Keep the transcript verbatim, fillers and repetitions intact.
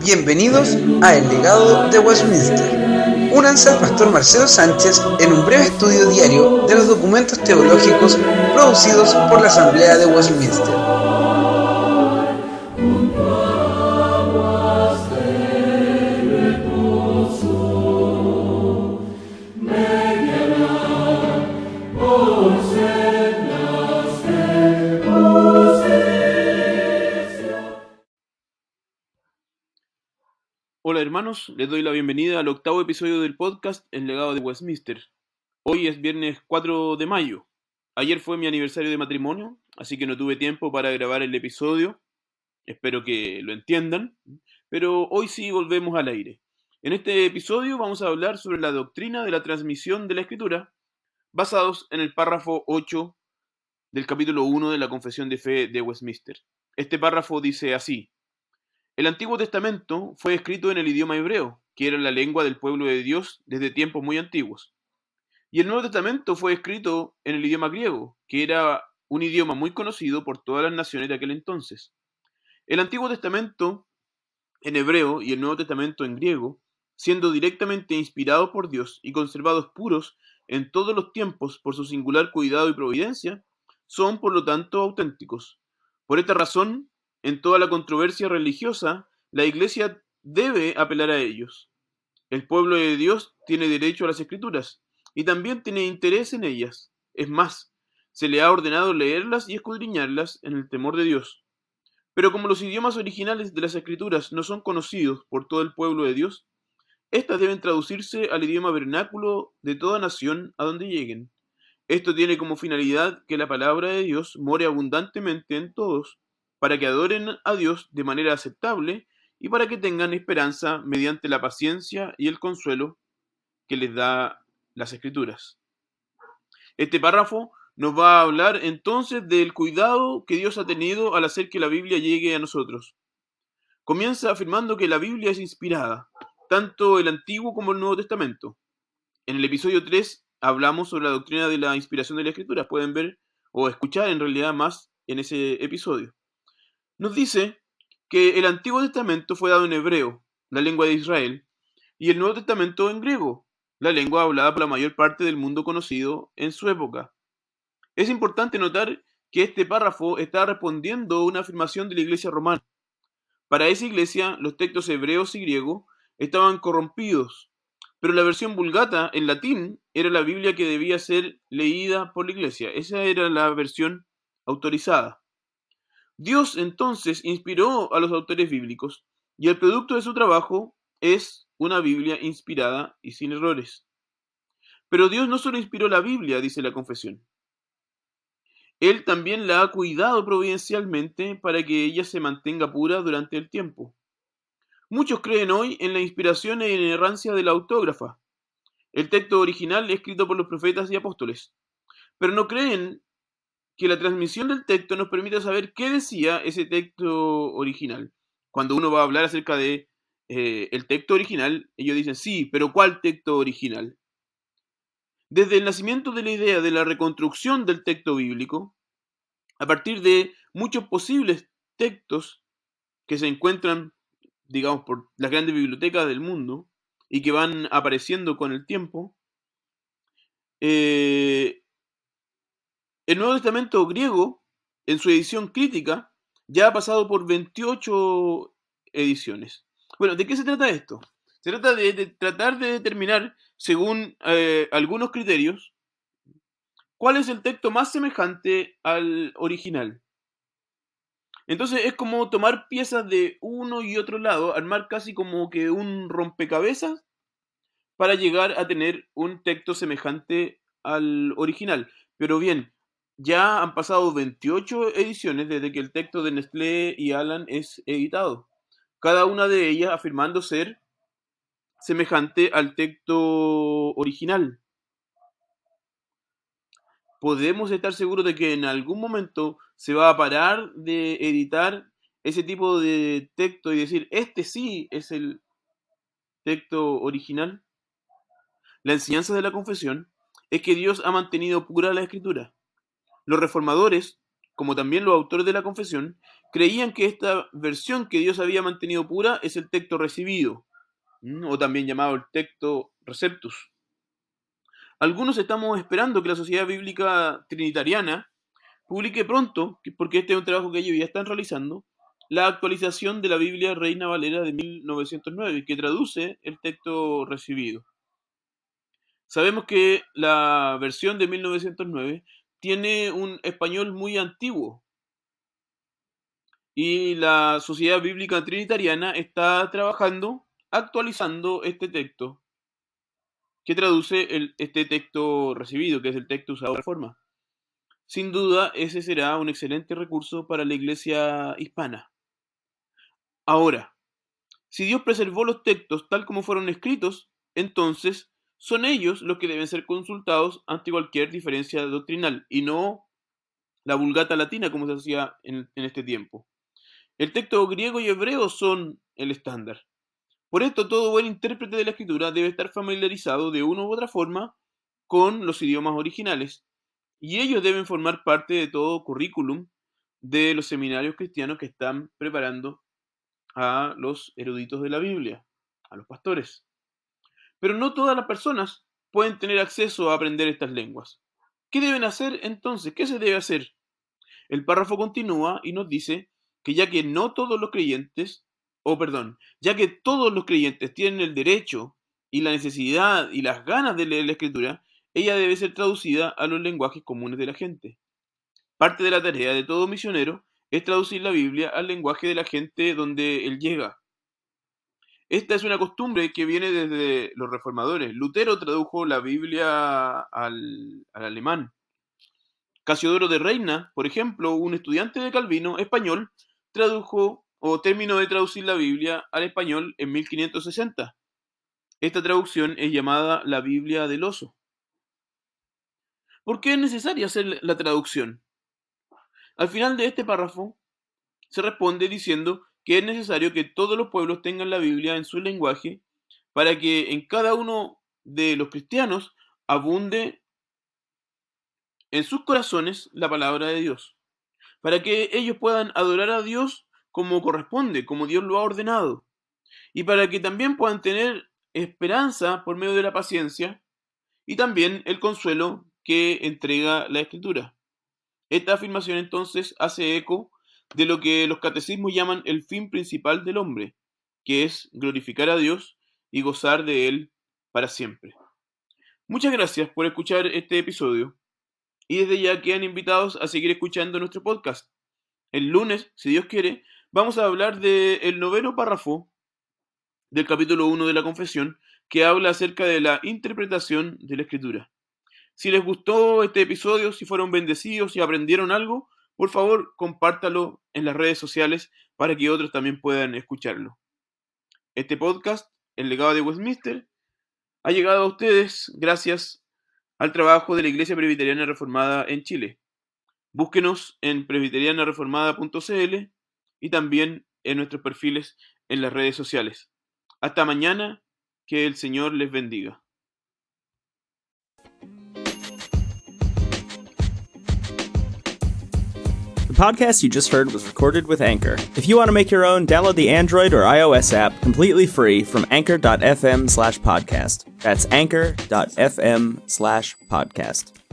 Bienvenidos a El Legado de Westminster. Únanse al pastor Marcelo Sánchez en un breve estudio diario de los documentos teológicos producidos por la Asamblea de Westminster. Hola hermanos, les doy la bienvenida al octavo episodio del podcast El Legado de Westminster. Hoy es viernes cuatro de mayo. Ayer fue mi aniversario de matrimonio, así que no tuve tiempo para grabar el episodio. Espero que lo entiendan. Pero hoy sí volvemos al aire. En este episodio vamos a hablar sobre la doctrina de la transmisión de la Escritura, basados en el párrafo ocho del capítulo uno de la Confesión de Fe de Westminster. Este párrafo dice así: el Antiguo Testamento fue escrito en el idioma hebreo, que era la lengua del pueblo de Dios desde tiempos muy antiguos. Y el Nuevo Testamento fue escrito en el idioma griego, que era un idioma muy conocido por todas las naciones de aquel entonces. El Antiguo Testamento en hebreo y el Nuevo Testamento en griego, siendo directamente inspirados por Dios y conservados puros en todos los tiempos por su singular cuidado y providencia, son por lo tanto auténticos. Por esta razón, en toda la controversia religiosa, la Iglesia debe apelar a ellos. El pueblo de Dios tiene derecho a las Escrituras y también tiene interés en ellas. Es más, se le ha ordenado leerlas y escudriñarlas en el temor de Dios. Pero como los idiomas originales de las Escrituras no son conocidos por todo el pueblo de Dios, éstas deben traducirse al idioma vernáculo de toda nación a donde lleguen. Esto tiene como finalidad que la palabra de Dios more abundantemente en todos, para que adoren a Dios de manera aceptable y para que tengan esperanza mediante la paciencia y el consuelo que les da las Escrituras. Este párrafo nos va a hablar entonces del cuidado que Dios ha tenido al hacer que la Biblia llegue a nosotros. Comienza afirmando que la Biblia es inspirada, tanto el Antiguo como el Nuevo Testamento. En el episodio tres hablamos sobre la doctrina de la inspiración de la Escritura. Pueden ver o escuchar en realidad más en ese episodio. Nos dice que el Antiguo Testamento fue dado en hebreo, la lengua de Israel, y el Nuevo Testamento en griego, la lengua hablada por la mayor parte del mundo conocido en su época. Es importante notar que este párrafo está respondiendo a una afirmación de la Iglesia romana. Para esa iglesia, los textos hebreos y griegos estaban corrompidos, pero la versión vulgata en latín era la Biblia que debía ser leída por la iglesia. Esa era la versión autorizada. Dios entonces inspiró a los autores bíblicos y el producto de su trabajo es una Biblia inspirada y sin errores. Pero Dios no solo inspiró la Biblia, dice la confesión. Él también la ha cuidado providencialmente para que ella se mantenga pura durante el tiempo. Muchos creen hoy en la inspiración e inerrancia de la autógrafa, el texto original escrito por los profetas y apóstoles, pero no creen que la transmisión del texto nos permita saber qué decía ese texto original. Cuando uno va a hablar acerca de eh, el texto original, ellos dicen, sí, pero ¿cuál texto original? Desde el nacimiento de la idea de la reconstrucción del texto bíblico, a partir de muchos posibles textos que se encuentran, digamos, por las grandes bibliotecas del mundo y que van apareciendo con el tiempo, eh, el Nuevo Testamento griego, en su edición crítica, ya ha pasado por veintiocho ediciones. Bueno, ¿de qué se trata esto? Se trata de, de tratar de determinar, según eh, algunos criterios, cuál es el texto más semejante al original. Entonces es como tomar piezas de uno y otro lado, armar casi como que un rompecabezas para llegar a tener un texto semejante al original. Pero bien, ya han pasado veintiocho ediciones desde que el texto de Nestlé y Alan es editado, cada una de ellas afirmando ser semejante al texto original. Podemos estar seguros de que en algún momento se va a parar de editar ese tipo de texto y decir, este sí es el texto original. La enseñanza de la confesión es que Dios ha mantenido pura la escritura. Los reformadores como también los autores de la confesión, creían que esta versión que Dios había mantenido pura es el texto recibido, o también llamado el texto receptus. Algunos estamos esperando que la Sociedad Bíblica Trinitariana publique pronto, porque este es un trabajo que ellos ya están realizando, la actualización de la Biblia Reina Valera de mil novecientos nueve, que traduce el texto recibido. Sabemos que la versión de mil novecientos nueve tiene un español muy antiguo y la Sociedad Bíblica Trinitariana está trabajando, actualizando este texto que traduce el, este texto recibido, que es el texto usado de forma. Sin duda, ese será un excelente recurso para la iglesia hispana. Ahora, si Dios preservó los textos tal como fueron escritos, entonces son ellos los que deben ser consultados ante cualquier diferencia doctrinal y no la Vulgata latina como se hacía en, en este tiempo. El texto griego y hebreo son el estándar. Por esto, todo buen intérprete de la escritura debe estar familiarizado de una u otra forma con los idiomas originales, y ellos deben formar parte de todo currículum de los seminarios cristianos que están preparando a los eruditos de la Biblia, a los pastores. Pero no todas las personas pueden tener acceso a aprender estas lenguas. ¿Qué deben hacer entonces? ¿Qué se debe hacer? El párrafo continúa y nos dice que ya que no todos los creyentes, o perdón, ya que todos los creyentes tienen el derecho y la necesidad y las ganas de leer la escritura, ella debe ser traducida a los lenguajes comunes de la gente. Parte de la tarea de todo misionero es traducir la Biblia al lenguaje de la gente donde él llega. Esta es una costumbre que viene desde los reformadores. Lutero tradujo la Biblia al, al alemán. Casiodoro de Reina, por ejemplo, un estudiante de Calvino español, tradujo o terminó de traducir la Biblia al español en mil quinientos sesenta. Esta traducción es llamada la Biblia del oso. ¿Por qué es necesaria hacer la traducción? Al final de este párrafo se responde diciendo que es necesario que todos los pueblos tengan la Biblia en su lenguaje para que en cada uno de los cristianos abunde en sus corazones la palabra de Dios, para que ellos puedan adorar a Dios como corresponde, como Dios lo ha ordenado, y para que también puedan tener esperanza por medio de la paciencia y también el consuelo que entrega la Escritura. Esta afirmación entonces hace eco de lo que los catecismos llaman el fin principal del hombre, que es glorificar a Dios y gozar de Él para siempre. Muchas gracias por escuchar este episodio y desde ya quedan invitados a seguir escuchando nuestro podcast. El lunes, si Dios quiere, vamos a hablar del noveno párrafo del capítulo uno de la Confesión, que habla acerca de la interpretación de la Escritura. Si les gustó este episodio, si fueron bendecidos y aprendieron algo, por favor, compártalo en las redes sociales para que otros también puedan escucharlo. Este podcast, El Legado de Westminster, ha llegado a ustedes gracias al trabajo de la Iglesia Presbiteriana Reformada en Chile. Búsquenos en presbiteriana reformada punto c l y también en nuestros perfiles en las redes sociales. Hasta mañana, que el Señor les bendiga. The podcast you just heard was recorded with Anchor. If you want to make your own, download the Android or iOS app completely free from anchor dot f m slash podcast. That's anchor dot f m slash podcast.